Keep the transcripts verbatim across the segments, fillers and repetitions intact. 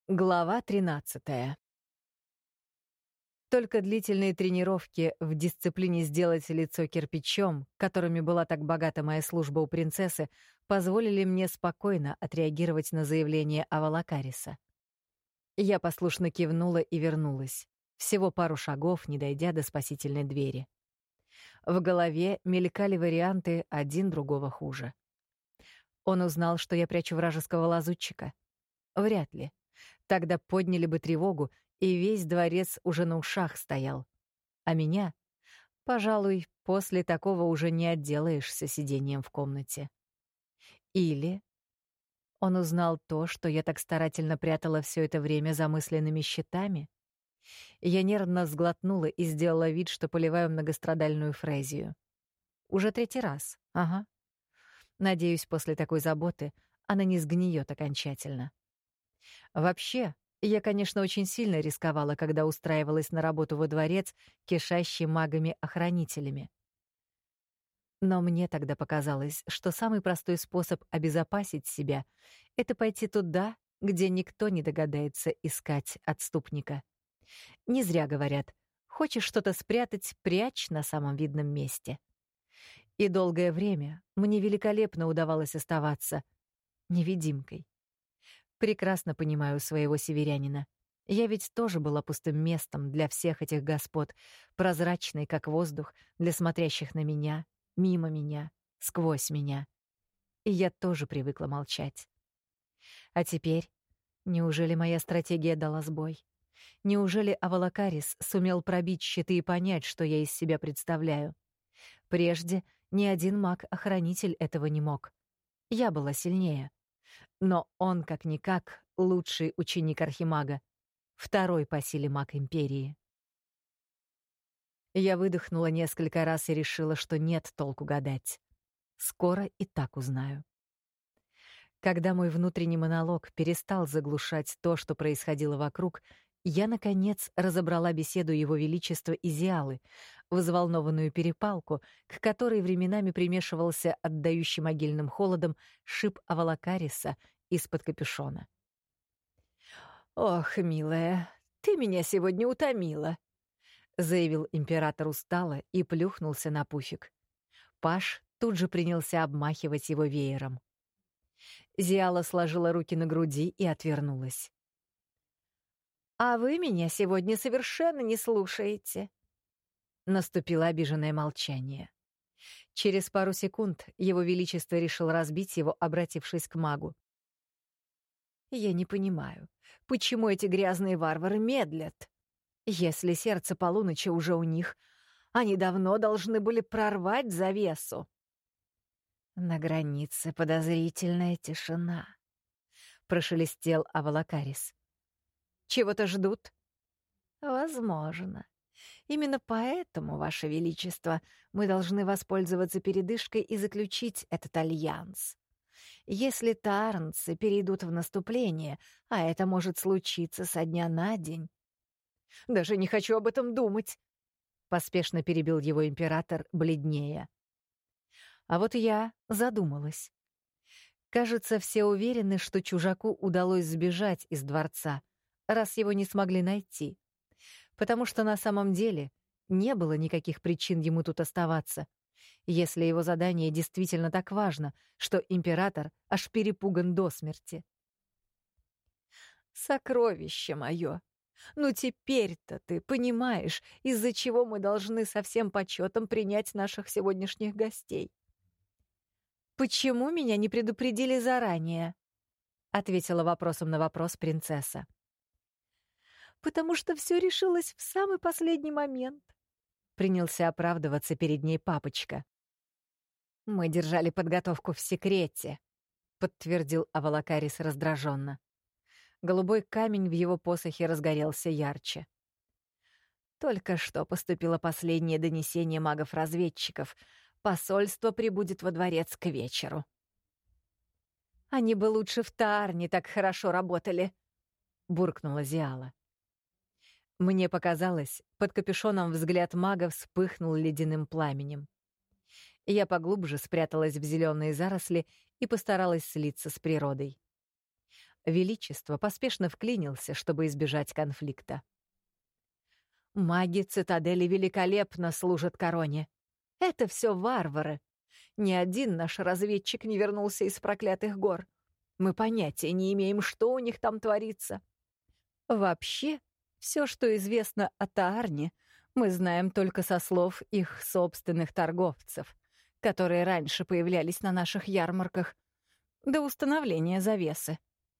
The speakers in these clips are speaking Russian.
Глава тринадцатая. Только длительные тренировки в дисциплине сделать лицо кирпичом, которыми была так богата моя служба у принцессы, позволили мне спокойно отреагировать на заявление Авалакариса. Я послушно кивнула и вернулась, всего пару шагов, не дойдя до спасительной двери. В голове мелькали варианты, один другого хуже. Он узнал, что я прячу вражеского лазутчика? Вряд ли. Тогда подняли бы тревогу, и весь дворец уже на ушах стоял. А меня, пожалуй, после такого уже не отделаешься сидением в комнате. Или он узнал то, что я так старательно прятала все это время за мысленными щитами? Я нервно сглотнула и сделала вид, что поливаю многострадальную Фрезию. Уже третий раз, ага. Надеюсь, после такой заботы она не сгниет окончательно. Вообще, я, конечно, очень сильно рисковала, когда устраивалась на работу во дворец, кишащий магами-охранителями. Но мне тогда показалось, что самый простой способ обезопасить себя — это пойти туда, где никто не догадается искать отступника. Не зря говорят: хочешь что-то спрятать — прячь на самом видном месте. И долгое время мне великолепно удавалось оставаться невидимкой. Прекрасно понимаю своего северянина. Я ведь тоже была пустым местом для всех этих господ, прозрачной, как воздух, для смотрящих на меня, мимо меня, сквозь меня. И я тоже привыкла молчать. А теперь, неужели моя стратегия дала сбой? Неужели Авалакарис сумел пробить щиты и понять, что я из себя представляю? Прежде ни один маг-охранитель этого не мог. Я была сильнее. Но он, как-никак, лучший ученик архимага, второй по силе маг Империи. Я выдохнула несколько раз и решила, что нет толку гадать. Скоро и так узнаю. Когда мой внутренний монолог перестал заглушать то, что происходило вокруг, я, наконец, разобрала беседу Его Величества и Зиалы, взволнованную перепалку, к которой временами примешивался отдающий могильным холодом шип Авалакариса из-под капюшона. «Ох, милая, ты меня сегодня утомила», — заявил император устало и плюхнулся на пуфик. Паж тут же принялся обмахивать его веером. Зиала сложила руки на груди и отвернулась. «А вы меня сегодня совершенно не слушаете». Наступило обиженное молчание. Через пару секунд Его Величество решил разбить его, обратившись к магу. «Я не понимаю, почему эти грязные варвары медлят? Если сердце полуночи уже у них, они давно должны были прорвать завесу». На границе подозрительная тишина. Прошелестел Авалакарис. «Чего-то ждут?» «Возможно. Именно поэтому, Ваше Величество, мы должны воспользоваться передышкой и заключить этот альянс. Если таарнцы перейдут в наступление, а это может случиться со дня на день...» «Даже не хочу об этом думать!» — поспешно перебил его император, бледнее. А вот я задумалась. Кажется, все уверены, что чужаку удалось сбежать из дворца, раз его не смогли найти. Потому что на самом деле не было никаких причин ему тут оставаться, если его задание действительно так важно, что император аж перепуган до смерти. «Сокровище мое! Ну теперь-то ты понимаешь, из-за чего мы должны со всем почетом принять наших сегодняшних гостей». «Почему меня не предупредили заранее?» — ответила вопросом на вопрос принцесса. «Потому что все решилось в самый последний момент», — принялся оправдываться перед ней папочка. «Мы держали подготовку в секрете», — подтвердил Авалакарис раздраженно. Голубой камень в его посохе разгорелся ярче. «Только что поступило последнее донесение магов-разведчиков. Посольство прибудет во дворец к вечеру». «Они бы лучше в Таарне так хорошо работали», — буркнула Зиала. Мне показалось, под капюшоном взгляд мага вспыхнул ледяным пламенем. Я поглубже спряталась в зеленые заросли и постаралась слиться с природой. Величество поспешно вклинился, чтобы избежать конфликта. «Маги цитадели великолепно служат короне. Это все варвары. Ни один наш разведчик не вернулся из проклятых гор. Мы понятия не имеем, что у них там творится. Вообще, все, что известно о Таарне, мы знаем только со слов их собственных торговцев, которые раньше появлялись на наших ярмарках, до установления завесы».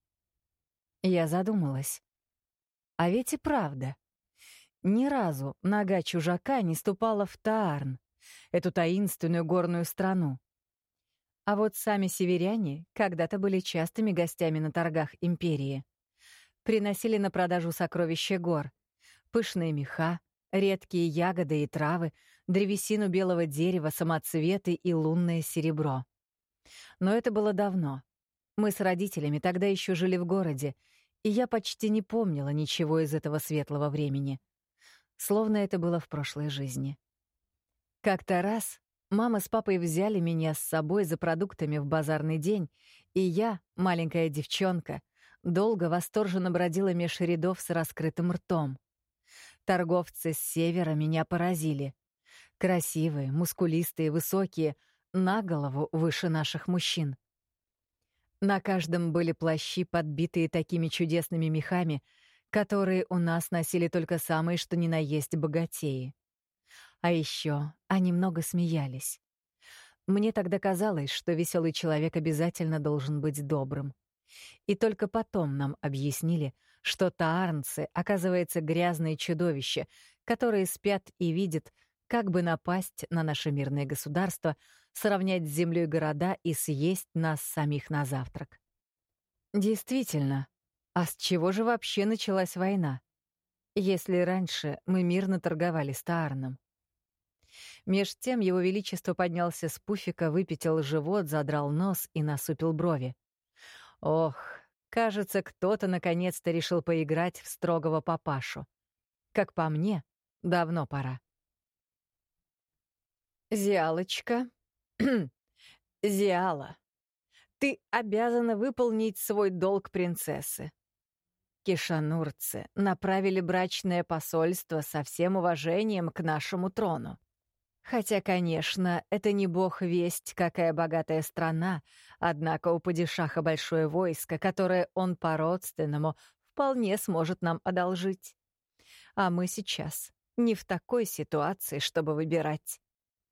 Я задумалась. А ведь и правда. Ни разу нога чужака не ступала в Таарн, эту таинственную горную страну. А вот сами северяне когда-то были частыми гостями на торгах империи. Приносили на продажу сокровища гор, пышные меха, редкие ягоды и травы, древесину белого дерева, самоцветы и лунное серебро. Но это было давно. Мы с родителями тогда еще жили в городе, и я почти не помнила ничего из этого светлого времени. Словно это было в прошлой жизни. Как-то раз мама с папой взяли меня с собой за продуктами в базарный день, и я, маленькая девчонка, долго восторженно бродила меж рядов с раскрытым ртом. Торговцы с севера меня поразили. Красивые, мускулистые, высокие, на голову выше наших мужчин. На каждом были плащи, подбитые такими чудесными мехами, которые у нас носили только самые что ни на есть богатеи. А еще они много смеялись. Мне тогда казалось, что веселый человек обязательно должен быть добрым. И только потом нам объяснили, что таарнцы, оказывается, грязные чудовища, которые спят и видят, как бы напасть на наше мирное государство, сравнять с землей города и съесть нас самих на завтрак. Действительно, а с чего же вообще началась война, если раньше мы мирно торговали с Таарном? Меж тем его величество поднялся с пуфика, выпятил живот, задрал нос и насупил брови. Ох, кажется, кто-то наконец-то решил поиграть в строгого папашу. Как по мне, давно пора. «Зиалочка, Зиала, ты обязана выполнить свой долг принцессы. Кишанурцы направили брачное посольство со всем уважением к нашему трону. Хотя, конечно, это не бог весть, какая богатая страна, однако у падишаха большое войско, которое он по-родственному вполне сможет нам одолжить. А мы сейчас не в такой ситуации, чтобы выбирать.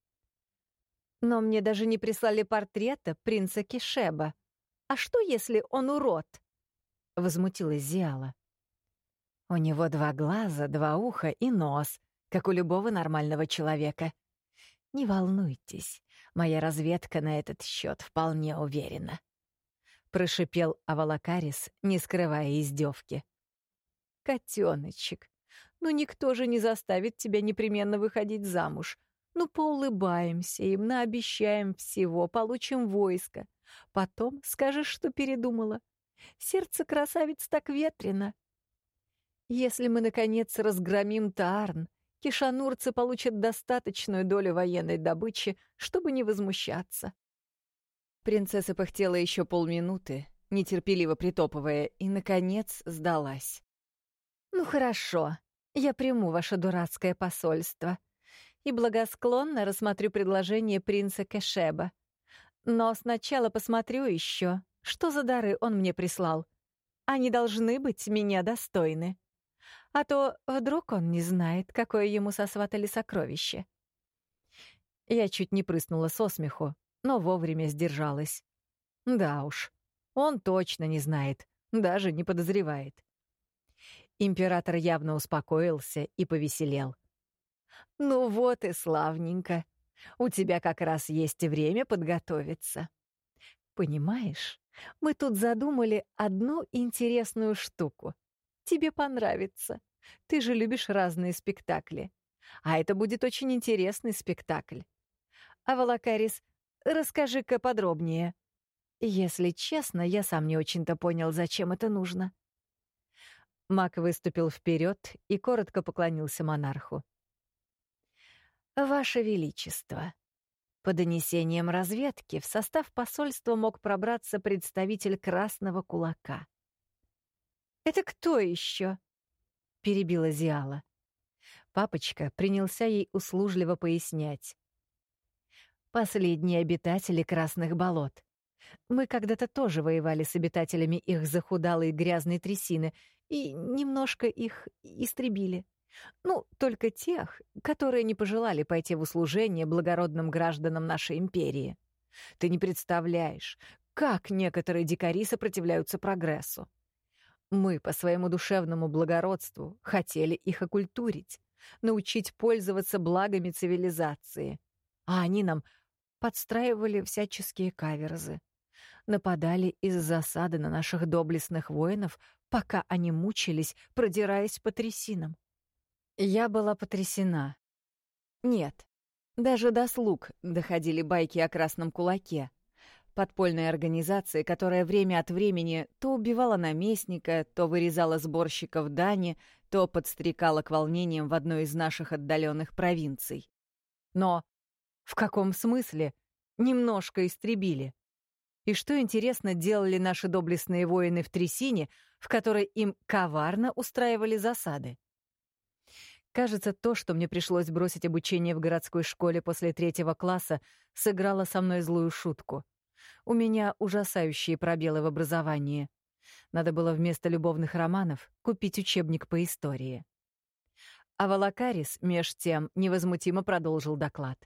Но мне даже не прислали портрета принца Кишеба. А что, если он урод? Возмутилась Зиала. У него два глаза, два уха и нос, как у любого нормального человека. Не волнуйтесь, моя разведка на этот счет вполне уверена. Прошипел Авалакарис, не скрывая издевки. Котеночек, ну никто же не заставит тебя непременно выходить замуж. Ну, поулыбаемся им, наобещаем всего, получим войско. Потом скажешь, что передумала. Сердце красавиц так ветрено. Если мы, наконец, разгромим Таарн, кишанурцы получат достаточную долю военной добычи, чтобы не возмущаться. Принцесса пыхтела еще полминуты, нетерпеливо притопывая, и, наконец, сдалась. «Ну хорошо, я приму ваше дурацкое посольство и благосклонно рассмотрю предложение принца Кишеба. Но сначала посмотрю еще, что за дары он мне прислал. Они должны быть меня достойны. А то вдруг он не знает, какое ему сосватали сокровище». Я чуть не прыснула со смеху, но вовремя сдержалась. Да уж, он точно не знает, даже не подозревает. Император явно успокоился и повеселел. «Ну вот и славненько. У тебя как раз есть время подготовиться. Понимаешь, мы тут задумали одну интересную штуку. Тебе понравится. Ты же любишь разные спектакли. А это будет очень интересный спектакль. Авалакарис, расскажи-ка подробнее. Если честно, я сам не очень-то понял, зачем это нужно». Маг выступил вперед и коротко поклонился монарху. «Ваше Величество, по донесениям разведки в состав посольства мог пробраться представитель Красного Кулака. «Это кто еще?» — перебила Зиала. Папочка принялся ей услужливо пояснять. «Последние обитатели Красных болот. Мы когда-то тоже воевали с обитателями их захудалой грязной трясины и немножко их истребили. Ну, только тех, которые не пожелали пойти в услужение благородным гражданам нашей империи. Ты не представляешь, как некоторые дикари сопротивляются прогрессу. Мы по своему душевному благородству хотели их окультурить, научить пользоваться благами цивилизации. А они нам подстраивали всяческие каверзы. Нападали из засады на наших доблестных воинов, пока они мучились, продираясь по трясинам. Я была потрясена. Нет, даже до слуг доходили байки о Красном кулаке, подпольной организации, которая время от времени то убивала наместника, то вырезала сборщиков дани, то подстрекала к волнениям в одной из наших отдаленных провинций. Но в каком смысле немножко истребили? И что, интересно, делали наши доблестные воины в трясине, в которой им коварно устраивали засады? Кажется, то, что мне пришлось бросить обучение в городской школе после третьего класса, сыграло со мной злую шутку. У меня ужасающие пробелы в образовании. Надо было вместо любовных романов купить учебник по истории. А Волокарис, меж тем, невозмутимо продолжил доклад.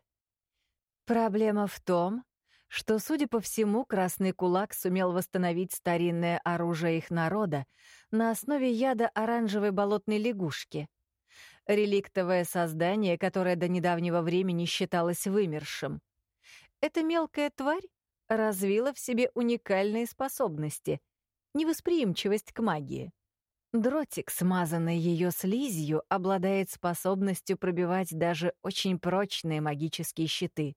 Проблема в том, что, судя по всему, Красный кулак сумел восстановить старинное оружие их народа на основе яда оранжевой болотной лягушки. Реликтовое создание, которое до недавнего времени считалось вымершим. Эта мелкая тварь развила в себе уникальные способности — невосприимчивость к магии. Дротик, смазанный ее слизью, обладает способностью пробивать даже очень прочные магические щиты.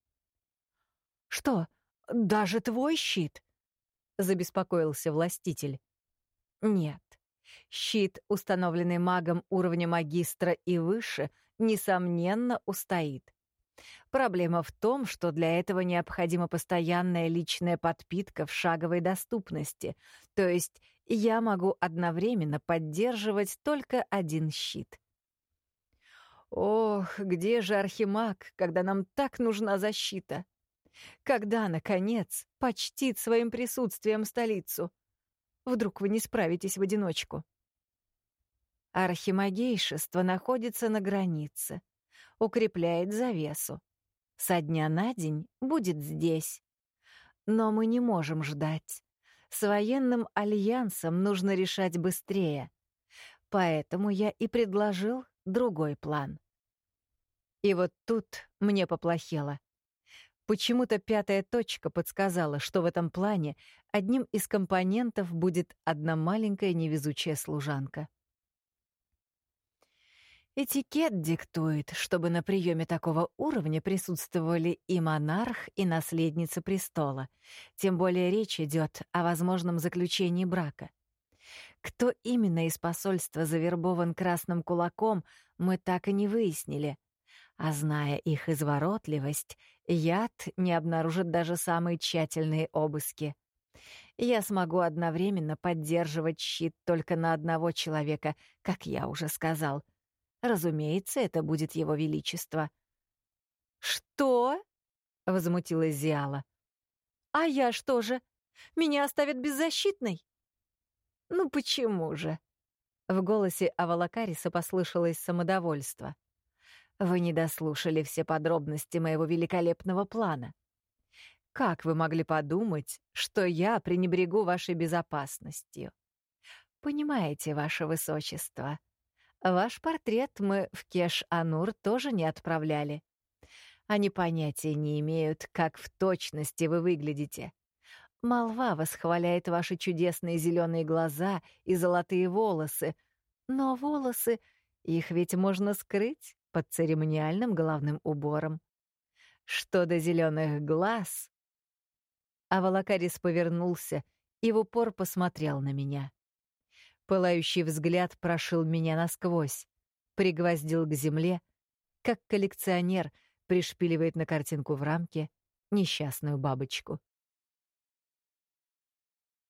«Что, даже твой щит?» — забеспокоился властитель. «Нет. Щит, установленный магом уровня магистра и выше, несомненно, устоит. Проблема в том, что для этого необходима постоянная личная подпитка в шаговой доступности, то есть я могу одновременно поддерживать только один щит. Ох, где же архимаг, когда нам так нужна защита? Когда, наконец, почтит своим присутствием столицу? Вдруг вы не справитесь в одиночку? Архимагейшество находится на границе, укрепляет завесу. Со дня на день будет здесь. Но мы не можем ждать. С военным альянсом нужно решать быстрее. Поэтому я и предложил другой план. И вот тут мне поплохело. Почему-то пятая точка подсказала, что в этом плане одним из компонентов будет одна маленькая невезучая служанка. Этикет диктует, чтобы на приеме такого уровня присутствовали и монарх, и наследница престола. Тем более речь идет о возможном заключении брака. Кто именно из посольства завербован Красным кулаком, мы так и не выяснили. А зная их изворотливость, яд не обнаружит даже самые тщательные обыски. Я смогу одновременно поддерживать щит только на одного человека, как я уже сказал. Разумеется, это будет его величество. «Что?» — возмутилась Зиала. «А я что же? Меня оставят беззащитной?» «Ну почему же?» В голосе Авалакариса послышалось самодовольство. «Вы не дослушали все подробности моего великолепного плана. Как вы могли подумать, что я пренебрегу вашей безопасностью? Понимаете, ваше высочество, ваш портрет мы в Кеш-Анур тоже не отправляли. Они понятия не имеют, как в точности вы выглядите. Молва восхваляет ваши чудесные зеленые глаза и золотые волосы, но волосы, их ведь можно скрыть под церемониальным головным убором. Что до зеленых глаз...» Авалакарис повернулся и в упор посмотрел на меня. Пылающий взгляд прошил меня насквозь, пригвоздил к земле, как коллекционер пришпиливает на картинку в рамке несчастную бабочку.